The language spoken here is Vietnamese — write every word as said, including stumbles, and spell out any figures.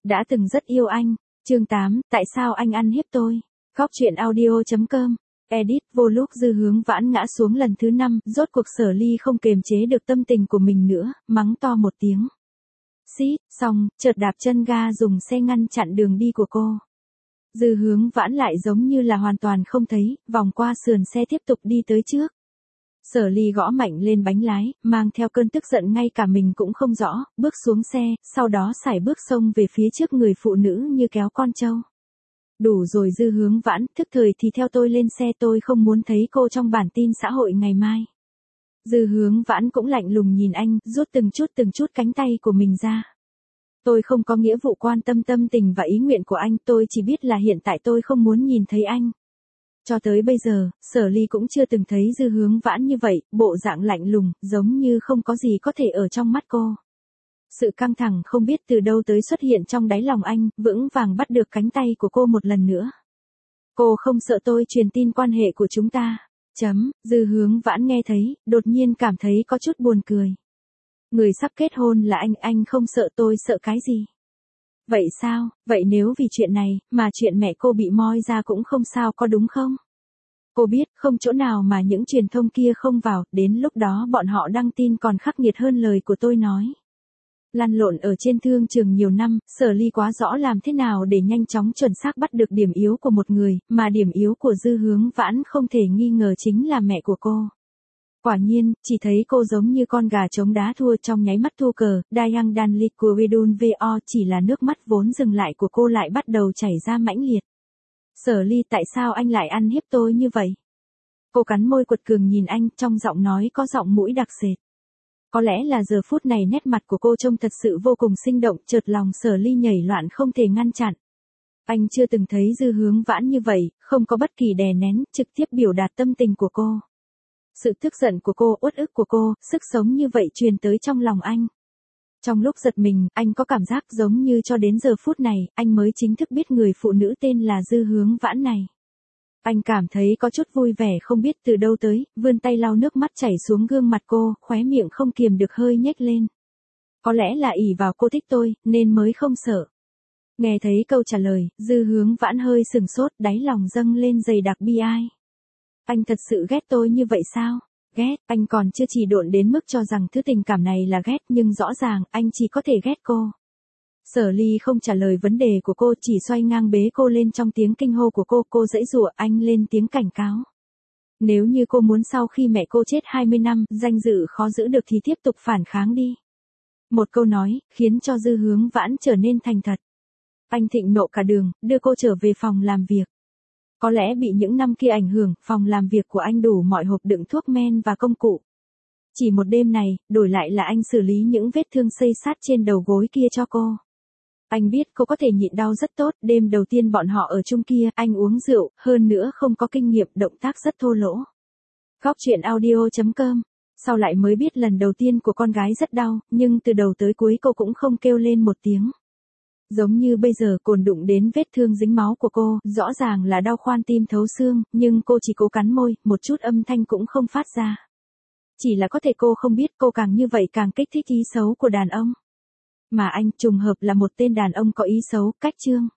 Đã từng rất yêu anh. Chương tám, tại sao anh ăn hiếp tôi? Góc truyện audio chấm com. Edit, vô lúc Dư Hướng Vãn ngã xuống lần thứ năm, rốt cuộc Sở Ly không kềm chế được tâm tình của mình nữa, mắng to một tiếng. Xít, xong, chợt đạp chân ga dùng xe ngăn chặn đường đi của cô. Dư Hướng Vãn lại giống như là hoàn toàn không thấy, vòng qua sườn xe tiếp tục đi tới trước. Sở Ly gõ mạnh lên bánh lái, mang theo cơn tức giận ngay cả mình cũng không rõ, bước xuống xe, sau đó sải bước xông về phía trước người phụ nữ như kéo con trâu. Đủ rồi Dư Hướng Vãn, thức thời thì theo tôi lên xe, tôi không muốn thấy cô trong bản tin xã hội ngày mai. Dư Hướng Vãn cũng lạnh lùng nhìn anh, rút từng chút từng chút cánh tay của mình ra. Tôi không có nghĩa vụ quan tâm tâm tình và ý nguyện của anh, tôi chỉ biết là hiện tại tôi không muốn nhìn thấy anh. Cho tới bây giờ, Sở Ly cũng chưa từng thấy Dư Hướng Vãn như vậy, bộ dạng lạnh lùng, giống như không có gì có thể ở trong mắt cô. Sự căng thẳng không biết từ đâu tới xuất hiện trong đáy lòng anh, vững vàng bắt được cánh tay của cô một lần nữa. Cô không sợ tôi truyền tin quan hệ của chúng ta. Chấm, Dư Hướng Vãn nghe thấy, đột nhiên cảm thấy có chút buồn cười. Người sắp kết hôn là anh, anh không sợ tôi sợ cái gì? Vậy sao, vậy nếu vì chuyện này, mà chuyện mẹ cô bị moi ra cũng không sao có đúng không? Cô biết, không chỗ nào mà những truyền thông kia không vào, đến lúc đó bọn họ đăng tin còn khắc nghiệt hơn lời của tôi nói. Lăn lộn ở trên thương trường nhiều năm, Sở Ly quá rõ làm thế nào để nhanh chóng chuẩn xác bắt được điểm yếu của một người, mà điểm yếu của Dư Hướng Vãn không thể nghi ngờ chính là mẹ của cô. Quả nhiên, chỉ thấy cô giống như con gà trống đá thua trong nháy mắt thua cờ, Dayang Danlit của Wedun vo chỉ là nước mắt vốn dừng lại của cô lại bắt đầu chảy ra mãnh liệt. Sở Ly, tại sao anh lại ăn hiếp tôi như vậy? Cô cắn môi quật cường nhìn anh, trong giọng nói có giọng mũi đặc sệt. Có lẽ là giờ phút này nét mặt của cô trông thật sự vô cùng sinh động, chợt lòng Sở Ly nhảy loạn không thể ngăn chặn. Anh chưa từng thấy Dư Hướng Vãn như vậy, không có bất kỳ đè nén, trực tiếp biểu đạt tâm tình của cô. Sự tức giận của cô, uất ức của cô, sức sống như vậy truyền tới trong lòng anh. Trong lúc giật mình, anh có cảm giác giống như cho đến giờ phút này, anh mới chính thức biết người phụ nữ tên là Dư Hướng Vãn này. Anh cảm thấy có chút vui vẻ không biết từ đâu tới, vươn tay lau nước mắt chảy xuống gương mặt cô, khóe miệng không kiềm được hơi nhếch lên. Có lẽ là ỷ vào cô thích tôi, nên mới không sợ. Nghe thấy câu trả lời, Dư Hướng Vãn hơi sừng sốt, đáy lòng dâng lên dày đặc bi ai. Anh thật sự ghét tôi như vậy sao? Ghét, anh còn chưa chỉ độn đến mức cho rằng thứ tình cảm này là ghét, nhưng rõ ràng, anh chỉ có thể ghét cô. Sở Ly không trả lời vấn đề của cô, chỉ xoay ngang bế cô lên trong tiếng kinh hô của cô, cô giãy giụa, anh lên tiếng cảnh cáo. Nếu như cô muốn sau khi mẹ cô chết hai mươi năm, danh dự khó giữ được thì tiếp tục phản kháng đi. Một câu nói, khiến cho Dư Hướng Vãn trở nên thành thật. Anh thịnh nộ cả đường, đưa cô trở về phòng làm việc. Có lẽ bị những năm kia ảnh hưởng, phòng làm việc của anh đủ mọi hộp đựng thuốc men và công cụ. Chỉ một đêm này, đổi lại là anh xử lý những vết thương xây sát trên đầu gối kia cho cô. Anh biết cô có thể nhịn đau rất tốt, đêm đầu tiên bọn họ ở chung kia, anh uống rượu, hơn nữa không có kinh nghiệm, động tác rất thô lỗ. Góc truyện audio chấm com. Sau lại mới biết lần đầu tiên của con gái rất đau, nhưng từ đầu tới cuối cô cũng không kêu lên một tiếng. Giống như bây giờ cồn đụng đến vết thương dính máu của cô, rõ ràng là đau khoan tim thấu xương, nhưng cô chỉ cố cắn môi, một chút âm thanh cũng không phát ra. Chỉ là có thể cô không biết cô càng như vậy càng kích thích ý xấu của đàn ông. Mà anh trùng hợp là một tên đàn ông có ý xấu, cách chương.